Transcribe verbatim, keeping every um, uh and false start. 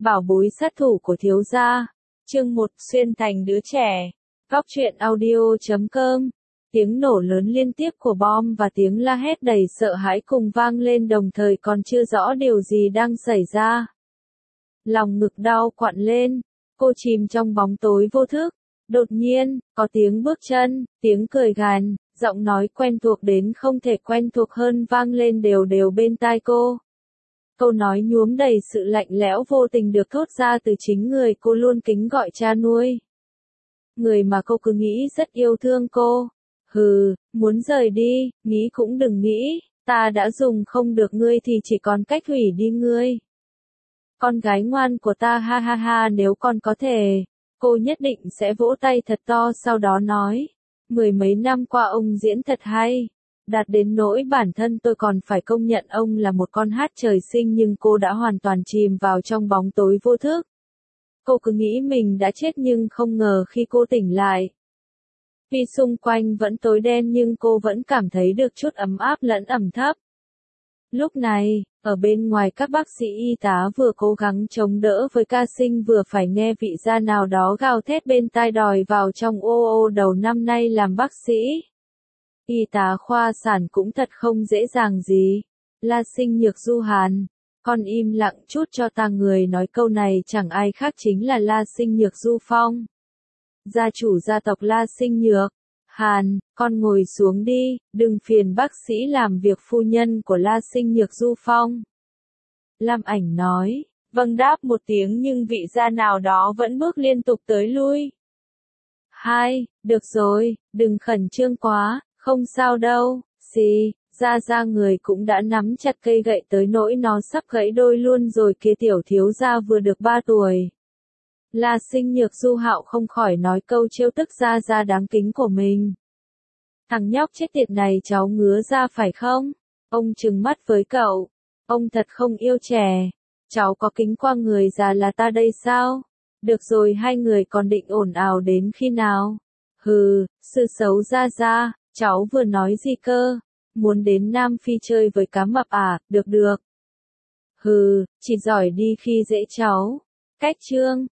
Bảo bối sát thủ của thiếu gia. Chương một, xuyên thành đứa trẻ. Góc truyện audio chấm com. Tiếng nổ lớn liên tiếp của bom và tiếng la hét đầy sợ hãi cùng vang lên đồng thời, còn chưa rõ điều gì đang xảy ra. Lòng ngực đau quặn lên, cô chìm trong bóng tối vô thức. Đột nhiên, có tiếng bước chân, tiếng cười gàn, giọng nói quen thuộc đến không thể quen thuộc hơn vang lên đều đều bên tai cô. Câu nói nhuốm đầy sự lạnh lẽo vô tình được thốt ra từ chính người cô luôn kính gọi cha nuôi. Người mà cô cứ nghĩ rất yêu thương cô. Hừ, muốn rời đi, nghĩ cũng đừng nghĩ, ta đã dùng không được ngươi thì chỉ còn cách hủy đi ngươi. Con gái ngoan của ta, ha ha ha, nếu con có thể, cô nhất định sẽ vỗ tay thật to sau đó nói. Mười mấy năm qua ông diễn thật hay. Đạt đến nỗi bản thân tôi còn phải công nhận ông là một con hát trời sinh, nhưng cô đã hoàn toàn chìm vào trong bóng tối vô thức. Cô cứ nghĩ mình đã chết nhưng không ngờ khi cô tỉnh lại, vì xung quanh vẫn tối đen nhưng cô vẫn cảm thấy được chút ấm áp lẫn ẩm thấp. Lúc này, ở bên ngoài các bác sĩ y tá vừa cố gắng chống đỡ với ca sinh vừa phải nghe vị gia nào đó gào thét bên tai đòi vào trong. Ô ô, đầu năm nay làm bác sĩ, y tá khoa sản cũng thật không dễ dàng gì. La Sinh Nhược du hàn, con im lặng chút cho ta. Người nói câu này chẳng ai khác chính là La Sinh Nhược Du Phong, gia chủ gia tộc La Sinh Nhược. Hàn, con ngồi xuống đi, đừng phiền bác sĩ làm việc. Phu nhân của La Sinh Nhược Du Phong, Lam Ảnh nói. Vâng đáp một tiếng nhưng vị gia nào đó vẫn bước liên tục tới lui. Hai, được rồi, đừng khẩn trương quá, không sao đâu. Xì, ra ra người cũng đã nắm chặt cây gậy tới nỗi nó sắp gãy đôi luôn rồi kìa. Tiểu thiếu gia vừa được ba tuổi. La Sinh Nhược Du Hạo không khỏi nói câu trêu tức ra ra đáng kính của mình. Thằng nhóc chết tiệt này cháu ngứa ra phải không? Ông trừng mắt với cậu. Ông thật không yêu trẻ. Cháu có kính qua người già là ta đây sao? Được rồi, hai người còn định ồn ào đến khi nào? Hừ, sự xấu ra ra, cháu vừa nói gì cơ? Muốn đến Nam Phi chơi với cá mập à? Được được. Hừ, chỉ giỏi đi khi dễ cháu. Cách chương.